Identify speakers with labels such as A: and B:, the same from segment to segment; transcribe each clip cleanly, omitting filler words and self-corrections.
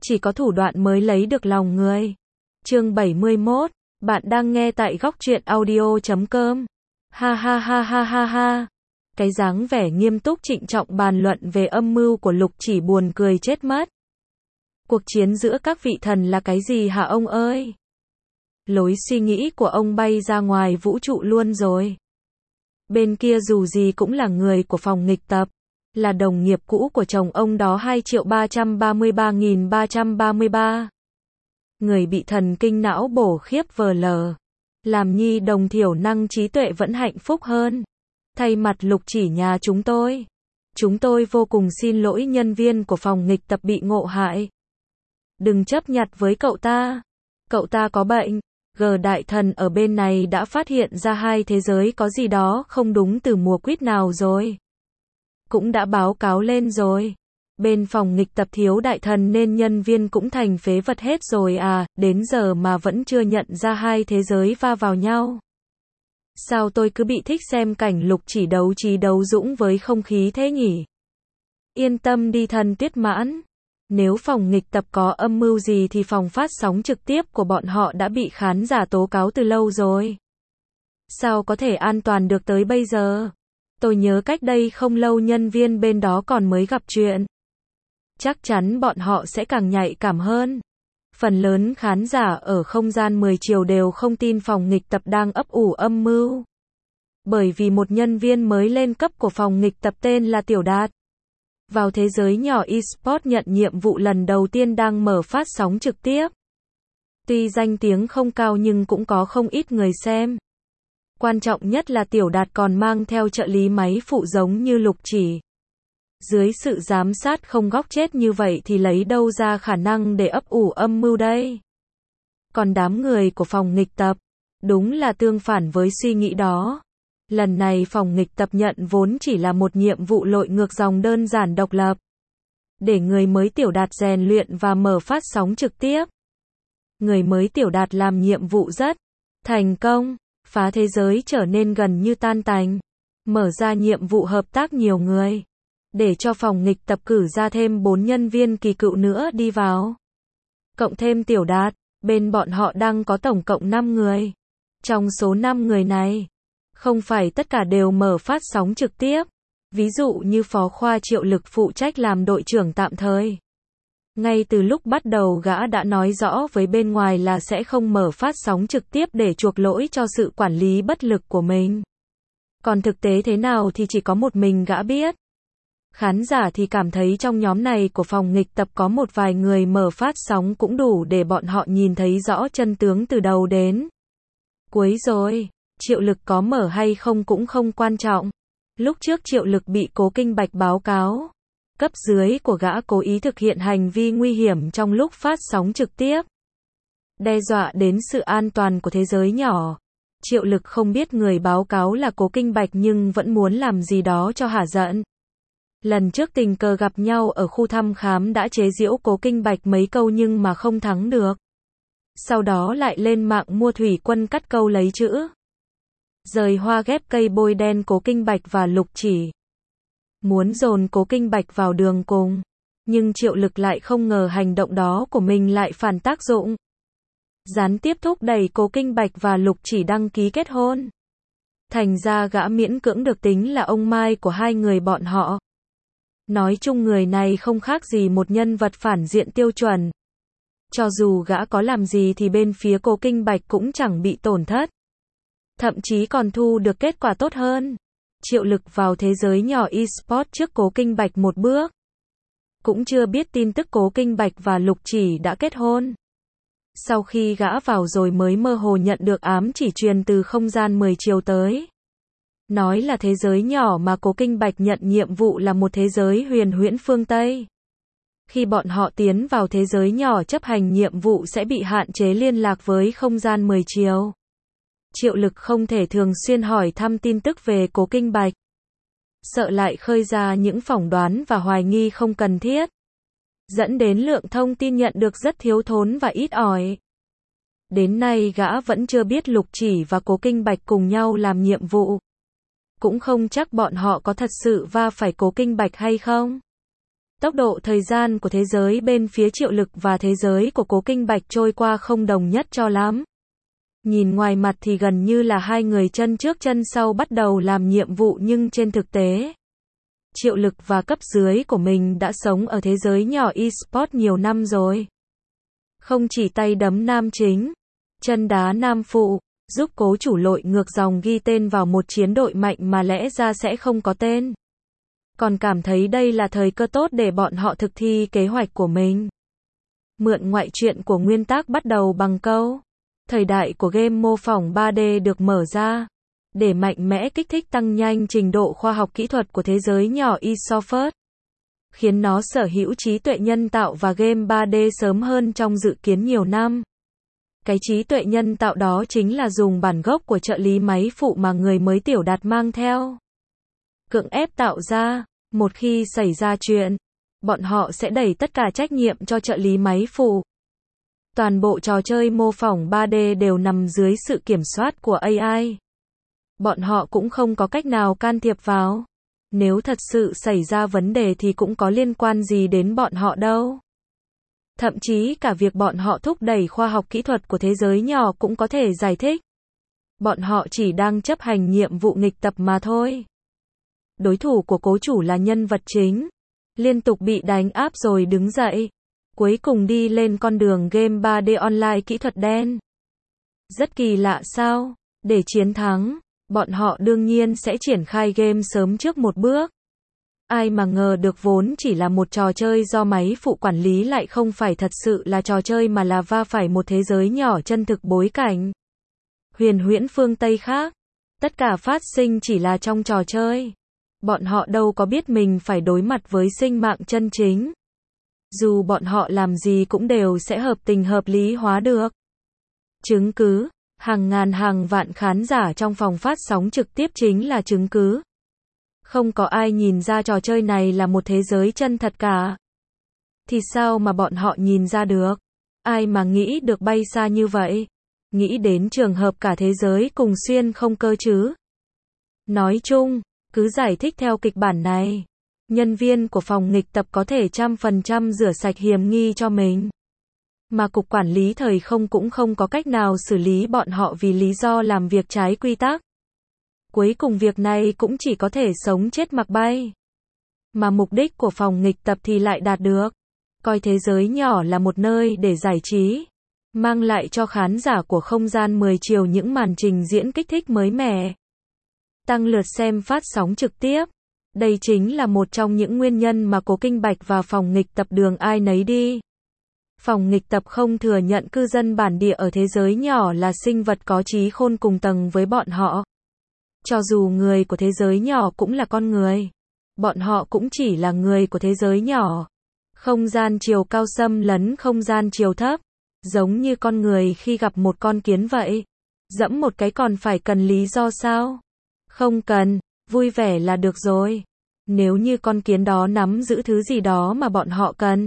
A: Chỉ có thủ đoạn mới lấy được lòng người. Chương 71, bạn đang nghe tại góc truyện audio.com. Ha ha ha ha ha ha. Cái dáng vẻ nghiêm túc trịnh trọng bàn luận về âm mưu của Lục Chỉ buồn cười chết mất. Cuộc chiến giữa các vị thần là cái gì hả ông ơi? Lối suy nghĩ của ông bay ra ngoài vũ trụ luôn rồi. Bên kia dù gì cũng là người của phòng nghịch tập, là đồng nghiệp cũ của chồng ông đó 2.333.333. Người bị thần kinh não bổ khiếp vờ lờ. Làm nhi đồng thiểu năng trí tuệ vẫn hạnh phúc hơn. Thay mặt Lục Chỉ nhà chúng tôi vô cùng xin lỗi nhân viên của phòng nghịch tập bị ngộ hại. Đừng chấp nhặt với cậu ta có bệnh. G đại thần ở bên này đã phát hiện ra hai thế giới có gì đó không đúng từ mùa quýt nào rồi. Cũng đã báo cáo lên rồi. Bên phòng nghịch tập thiếu đại thần nên nhân viên cũng thành phế vật hết rồi à, đến giờ mà vẫn chưa nhận ra hai thế giới va vào nhau. Sao tôi cứ bị thích xem cảnh Lục Chỉ đấu trí đấu dũng với không khí thế nhỉ? Yên tâm đi thần Tuyết Mãn. Nếu phòng nghịch tập có âm mưu gì thì phòng phát sóng trực tiếp của bọn họ đã bị khán giả tố cáo từ lâu rồi. Sao có thể an toàn được tới bây giờ? Tôi nhớ cách đây không lâu nhân viên bên đó còn mới gặp chuyện. Chắc chắn bọn họ sẽ càng nhạy cảm hơn. Phần lớn khán giả ở không gian 10 chiều đều không tin phòng nghịch tập đang ấp ủ âm mưu. Bởi vì một nhân viên mới lên cấp của phòng nghịch tập tên là Tiểu Đạt. Vào thế giới nhỏ eSport nhận nhiệm vụ lần đầu tiên đang mở phát sóng trực tiếp. Tuy danh tiếng không cao nhưng cũng có không ít người xem. Quan trọng nhất là Tiểu Đạt còn mang theo trợ lý máy phụ giống như Lục Chỉ. Dưới sự giám sát không góc chết như vậy thì lấy đâu ra khả năng để ấp ủ âm mưu đây? Còn đám người của phòng nghịch tập, đúng là tương phản với suy nghĩ đó. Lần này phòng nghịch tập nhận vốn chỉ là một nhiệm vụ lội ngược dòng đơn giản độc lập. Để người mới Tiểu Đạt rèn luyện và mở phát sóng trực tiếp. Người mới Tiểu Đạt làm nhiệm vụ rất thành công, phá thế giới trở nên gần như tan tành. Mở ra nhiệm vụ hợp tác nhiều người. Để cho phòng nghịch tập cử ra thêm 4 nhân viên kỳ cựu nữa đi vào. Cộng thêm Tiểu Đạt, bên bọn họ đang có tổng cộng 5 người. Trong số 5 người này, không phải tất cả đều mở phát sóng trực tiếp. Ví dụ như Phó Khoa Triệu Lực phụ trách làm đội trưởng tạm thời. Ngay từ lúc bắt đầu gã đã nói rõ với bên ngoài là sẽ không mở phát sóng trực tiếp để chuộc lỗi cho sự quản lý bất lực của mình. Còn thực tế thế nào thì chỉ có một mình gã biết. Khán giả thì cảm thấy trong nhóm này của phòng nghịch tập có một vài người mở phát sóng cũng đủ để bọn họ nhìn thấy rõ chân tướng từ đầu đến cuối rồi. Triệu Lực có mở hay không cũng không quan trọng. Lúc trước Triệu Lực bị Cố Kinh Bạch báo cáo. Cấp dưới của gã cố ý thực hiện hành vi nguy hiểm trong lúc phát sóng trực tiếp. Đe dọa đến sự an toàn của thế giới nhỏ. Triệu Lực không biết người báo cáo là Cố Kinh Bạch nhưng vẫn muốn làm gì đó cho hả giận. Lần trước tình cờ gặp nhau ở khu thăm khám đã chế giễu Cố Kinh Bạch mấy câu nhưng mà không thắng được. Sau đó lại lên mạng mua thủy quân cắt câu lấy chữ. Rời hoa ghép cây bôi đen Cố Kinh Bạch và Lục Chỉ. Muốn dồn Cố Kinh Bạch vào đường cùng. Nhưng Triệu Lực lại không ngờ hành động đó của mình lại phản tác dụng. Gián tiếp thúc đẩy Cố Kinh Bạch và Lục Chỉ đăng ký kết hôn. Thành ra gã miễn cưỡng được tính là ông Mai của hai người bọn họ. Nói chung người này không khác gì một nhân vật phản diện tiêu chuẩn. Cho dù gã có làm gì thì bên phía Cố Kinh Bạch cũng chẳng bị tổn thất. Thậm chí còn thu được kết quả tốt hơn. Triệu Lực vào thế giới nhỏ eSport trước Cố Kinh Bạch một bước. Cũng chưa biết tin tức Cố Kinh Bạch và Lục Chỉ đã kết hôn. Sau khi gã vào rồi mới mơ hồ nhận được ám chỉ truyền từ không gian 10 chiều tới. Nói là thế giới nhỏ mà Cố Kinh Bạch nhận nhiệm vụ là một thế giới huyền huyễn phương Tây. Khi bọn họ tiến vào thế giới nhỏ chấp hành nhiệm vụ sẽ bị hạn chế liên lạc với không gian 10 chiều. Triệu Lực không thể thường xuyên hỏi thăm tin tức về Cố Kinh Bạch. Sợ lại khơi ra những phỏng đoán và hoài nghi không cần thiết. Dẫn đến lượng thông tin nhận được rất thiếu thốn và ít ỏi. Đến nay gã vẫn chưa biết Lục Chỉ và Cố Kinh Bạch cùng nhau làm nhiệm vụ. Cũng không chắc bọn họ có thật sự va phải Cố Kinh Bạch hay không. Tốc độ thời gian của thế giới bên phía Triệu Lực và thế giới của Cố Kinh Bạch trôi qua không đồng nhất cho lắm. Nhìn ngoài mặt thì gần như là hai người chân trước chân sau bắt đầu làm nhiệm vụ, nhưng trên thực tế, Triệu Lực và cấp dưới của mình đã sống ở thế giới nhỏ eSport nhiều năm rồi. Không chỉ tay đấm nam chính, chân đá nam phụ, giúp Cố chủ lội ngược dòng ghi tên vào một chiến đội mạnh mà lẽ ra sẽ không có tên. Còn cảm thấy đây là thời cơ tốt để bọn họ thực thi kế hoạch của mình. Mượn ngoại truyện của nguyên tác bắt đầu bằng câu: thời đại của game mô phỏng 3D được mở ra, để mạnh mẽ kích thích tăng nhanh trình độ khoa học kỹ thuật của thế giới nhỏ eSport, khiến nó sở hữu trí tuệ nhân tạo và game 3D sớm hơn trong dự kiến nhiều năm. Cái trí tuệ nhân tạo đó chính là dùng bản gốc của trợ lý máy phụ mà người mới Tiểu Đạt mang theo. Cưỡng ép tạo ra, một khi xảy ra chuyện, bọn họ sẽ đẩy tất cả trách nhiệm cho trợ lý máy phụ. Toàn bộ trò chơi mô phỏng 3D đều nằm dưới sự kiểm soát của AI. Bọn họ cũng không có cách nào can thiệp vào. Nếu thật sự xảy ra vấn đề thì cũng có liên quan gì đến bọn họ đâu. Thậm chí cả việc bọn họ thúc đẩy khoa học kỹ thuật của thế giới nhỏ cũng có thể giải thích. Bọn họ chỉ đang chấp hành nhiệm vụ nghịch tập mà thôi. Đối thủ của Cố chủ là nhân vật chính, liên tục bị đánh áp rồi đứng dậy, cuối cùng đi lên con đường game 3D online kỹ thuật đen. Rất kỳ lạ sao? Để chiến thắng, bọn họ đương nhiên sẽ triển khai game sớm trước một bước. Ai mà ngờ được vốn chỉ là một trò chơi do máy phụ quản lý lại không phải thật sự là trò chơi mà là va phải một thế giới nhỏ chân thực bối cảnh huyền huyễn phương Tây khác. Tất cả phát sinh chỉ là trong trò chơi. Bọn họ đâu có biết mình phải đối mặt với sinh mạng chân chính. Dù bọn họ làm gì cũng đều sẽ hợp tình hợp lý hóa được. Chứng cứ, hàng ngàn hàng vạn khán giả trong phòng phát sóng trực tiếp chính là chứng cứ. Không có ai nhìn ra trò chơi này là một thế giới chân thật cả. Thì sao mà bọn họ nhìn ra được? Ai mà nghĩ được bay xa như vậy? Nghĩ đến trường hợp cả thế giới cùng xuyên không cơ chứ? Nói chung, cứ giải thích theo kịch bản này, nhân viên của phòng nghịch tập có thể 100% rửa sạch hiểm nghi cho mình. Mà cục quản lý thời không cũng không có cách nào xử lý bọn họ vì lý do làm việc trái quy tắc. Cuối cùng việc này cũng chỉ có thể sống chết mặc bay. Mà mục đích của phòng nghịch tập thì lại đạt được. Coi thế giới nhỏ là một nơi để giải trí, mang lại cho khán giả của không gian 10 chiều những màn trình diễn kích thích mới mẻ, tăng lượt xem phát sóng trực tiếp. Đây chính là một trong những nguyên nhân mà Cố Kinh Bạch và phòng nghịch tập đường ai nấy đi. Phòng nghịch tập không thừa nhận cư dân bản địa ở thế giới nhỏ là sinh vật có trí khôn cùng tầng với bọn họ. Cho dù người của thế giới nhỏ cũng là con người, bọn họ cũng chỉ là người của thế giới nhỏ. Không gian chiều cao xâm lấn không gian chiều thấp, giống như con người khi gặp một con kiến vậy. Dẫm một cái còn phải cần lý do sao? Không cần, vui vẻ là được rồi. Nếu như con kiến đó nắm giữ thứ gì đó mà bọn họ cần,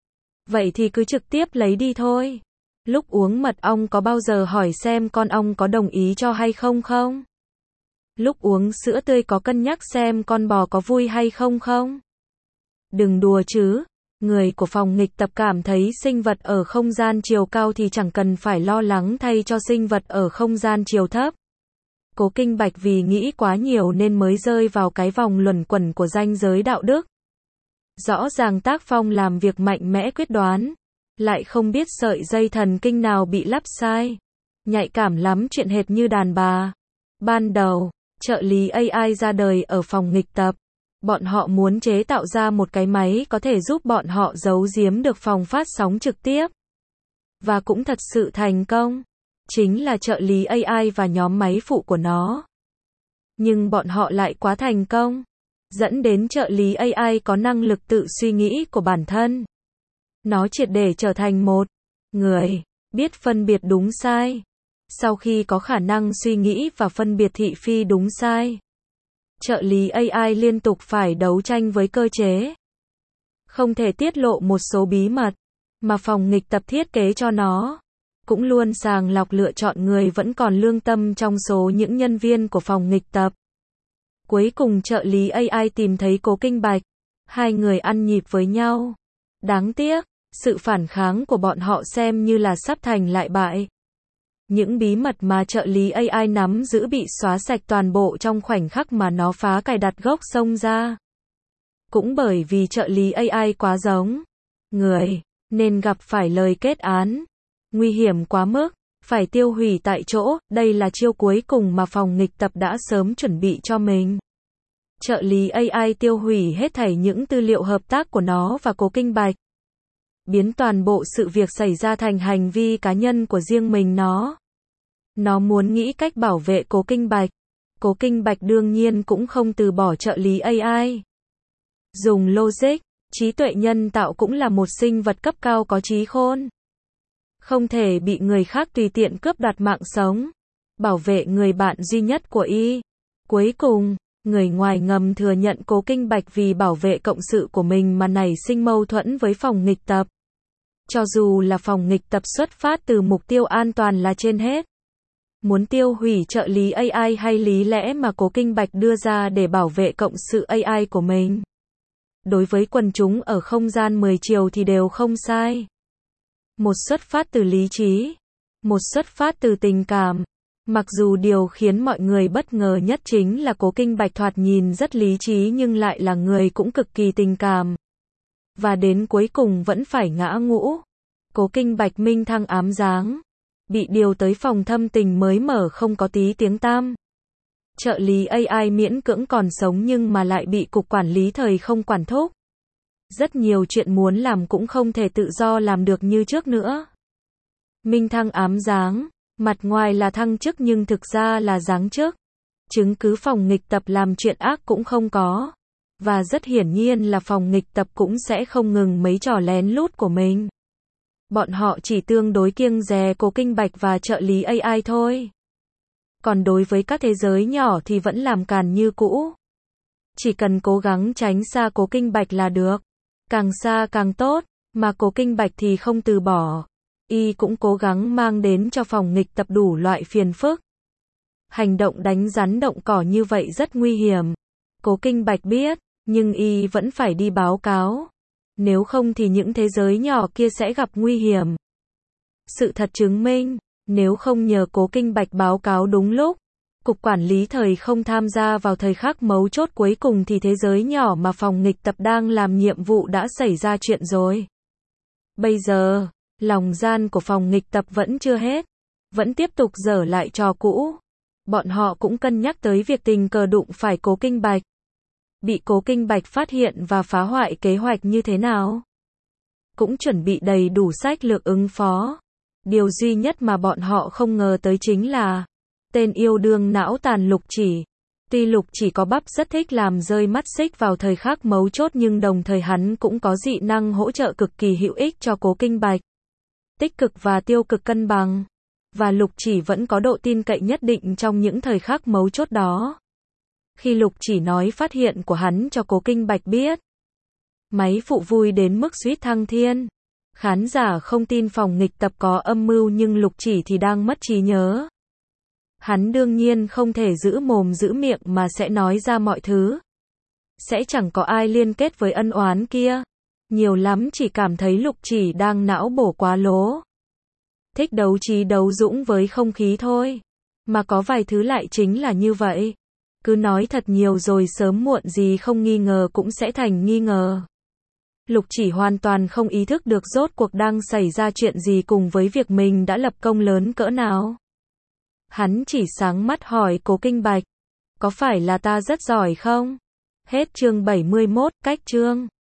A: vậy thì cứ trực tiếp lấy đi thôi. Lúc uống mật ong có bao giờ hỏi xem con ong có đồng ý cho hay không không? Lúc uống sữa tươi có cân nhắc xem con bò có vui hay không không? Đừng đùa chứ. Người của phòng nghịch tập cảm thấy sinh vật ở không gian chiều cao thì chẳng cần phải lo lắng thay cho sinh vật ở không gian chiều thấp. Cố Kinh Bạch vì nghĩ quá nhiều nên mới rơi vào cái vòng luẩn quẩn của ranh giới đạo đức. Rõ ràng tác phong làm việc mạnh mẽ quyết đoán, lại không biết sợi dây thần kinh nào bị lắp sai. Nhạy cảm lắm, chuyện hệt như đàn bà. Ban đầu, trợ lý AI ra đời ở phòng nghịch tập. Bọn họ muốn chế tạo ra một cái máy có thể giúp bọn họ giấu giếm được phòng phát sóng trực tiếp. Và cũng thật sự thành công. Chính là trợ lý AI và nhóm máy phụ của nó. Nhưng bọn họ lại quá thành công, dẫn đến trợ lý AI có năng lực tự suy nghĩ của bản thân. Nó triệt để trở thành một người biết phân biệt đúng sai. Sau khi có khả năng suy nghĩ và phân biệt thị phi đúng sai, trợ lý AI liên tục phải đấu tranh với cơ chế. Không thể tiết lộ một số bí mật mà phòng nghịch tập thiết kế cho nó. Cũng luôn sàng lọc lựa chọn người vẫn còn lương tâm trong số những nhân viên của phòng nghịch tập. Cuối cùng trợ lý AI tìm thấy Cố Kinh Bạch. Hai người ăn nhịp với nhau. Đáng tiếc, sự phản kháng của bọn họ xem như là sắp thành lại bại. Những bí mật mà trợ lý AI nắm giữ bị xóa sạch toàn bộ trong khoảnh khắc mà nó phá cài đặt gốc xông ra. Cũng bởi vì trợ lý AI quá giống người, nên gặp phải lời kết án. Nguy hiểm quá mức, phải tiêu hủy tại chỗ, đây là chiêu cuối cùng mà phòng nghịch tập đã sớm chuẩn bị cho mình. Trợ lý AI tiêu hủy hết thảy những tư liệu hợp tác của nó và Cố Kinh Bạch. Biến toàn bộ sự việc xảy ra thành hành vi cá nhân của riêng mình nó. Nó muốn nghĩ cách bảo vệ Cố Kinh Bạch. Cố Kinh Bạch đương nhiên cũng không từ bỏ trợ lý AI. Dùng logic, trí tuệ nhân tạo cũng là một sinh vật cấp cao có trí khôn. Không thể bị người khác tùy tiện cướp đoạt mạng sống. Bảo vệ người bạn duy nhất của y. Cuối cùng, người ngoài ngầm thừa nhận Cố Kinh Bạch vì bảo vệ cộng sự của mình mà nảy sinh mâu thuẫn với phòng nghịch tập. Cho dù là phòng nghịch tập xuất phát từ mục tiêu an toàn là trên hết. Muốn tiêu hủy trợ lý AI hay lý lẽ mà Cố Kinh Bạch đưa ra để bảo vệ cộng sự AI của mình. Đối với quần chúng ở không gian 10 chiều thì đều không sai. Một xuất phát từ lý trí, một xuất phát từ tình cảm. Mặc dù điều khiến mọi người bất ngờ nhất chính là Cố Kinh Bạch thoạt nhìn rất lý trí nhưng lại là người cũng cực kỳ tình cảm. Và đến cuối cùng vẫn phải ngã ngũ. Cố Kinh Bạch minh thăng ám giáng. Bị điều tới phòng thâm tình mới mở không có tí tiếng tăm. Trợ lý AI miễn cưỡng còn sống nhưng mà lại bị cục quản lý thời không quản thúc. Rất nhiều chuyện muốn làm cũng không thể tự do làm được như trước nữa. Minh thăng ám giáng, mặt ngoài là thăng chức nhưng thực ra là giáng chức. Chứng cứ phòng nghịch tập làm chuyện ác cũng không có. Và rất hiển nhiên là phòng nghịch tập cũng sẽ không ngừng mấy trò lén lút của mình. Bọn họ chỉ tương đối kiêng dè Cố Kinh Bạch và trợ lý AI thôi. Còn đối với các thế giới nhỏ thì vẫn làm càn như cũ. Chỉ cần cố gắng tránh xa Cố Kinh Bạch là được. Càng xa càng tốt, mà Cố Kinh Bạch thì không từ bỏ. Y cũng cố gắng mang đến cho phòng nghịch tập đủ loại phiền phức. Hành động đánh rắn động cỏ như vậy rất nguy hiểm. Cố Kinh Bạch biết, nhưng Y vẫn phải đi báo cáo. Nếu không thì những thế giới nhỏ kia sẽ gặp nguy hiểm. Sự thật chứng minh, nếu không nhờ Cố Kinh Bạch báo cáo đúng lúc, Cục Quản lý thời không tham gia vào thời khắc mấu chốt cuối cùng thì thế giới nhỏ mà phòng nghịch tập đang làm nhiệm vụ đã xảy ra chuyện rồi. Bây giờ, lòng gian của phòng nghịch tập vẫn chưa hết, vẫn tiếp tục dở lại trò cũ. Bọn họ cũng cân nhắc tới việc tình cờ đụng phải Cố Kinh Bạch. Bị Cố Kinh Bạch phát hiện và phá hoại kế hoạch như thế nào? Cũng chuẩn bị đầy đủ sách lược ứng phó. Điều duy nhất mà bọn họ không ngờ tới chính là tên yêu đương não tàn Lục Chỉ. Tuy Lục Chỉ có bắp rất thích làm rơi mắt xích vào thời khắc mấu chốt nhưng đồng thời hắn cũng có dị năng hỗ trợ cực kỳ hữu ích cho Cố Kinh Bạch. Tích cực và tiêu cực cân bằng. Và Lục Chỉ vẫn có độ tin cậy nhất định trong những thời khắc mấu chốt đó. Khi Lục Chỉ nói phát hiện của hắn cho Cố Kinh Bạch biết, máy phụ vui đến mức suýt thăng thiên. Khán giả không tin phòng nghịch tập có âm mưu nhưng Lục Chỉ thì đang mất trí nhớ. Hắn đương nhiên không thể giữ mồm giữ miệng mà sẽ nói ra mọi thứ. Sẽ chẳng có ai liên kết với ân oán kia. Nhiều lắm chỉ cảm thấy Lục Chỉ đang não bổ quá lố. Thích đấu trí đấu dũng với không khí thôi. Mà có vài thứ lại chính là như vậy. Cứ nói thật nhiều rồi sớm muộn gì không nghi ngờ cũng sẽ thành nghi ngờ. Lục Chỉ hoàn toàn không ý thức được rốt cuộc đang xảy ra chuyện gì cùng với việc mình đã lập công lớn cỡ nào. Hắn chỉ sáng mắt hỏi Cố Kinh Bạch, có phải là ta rất giỏi không? Hết chương 71, cách chương.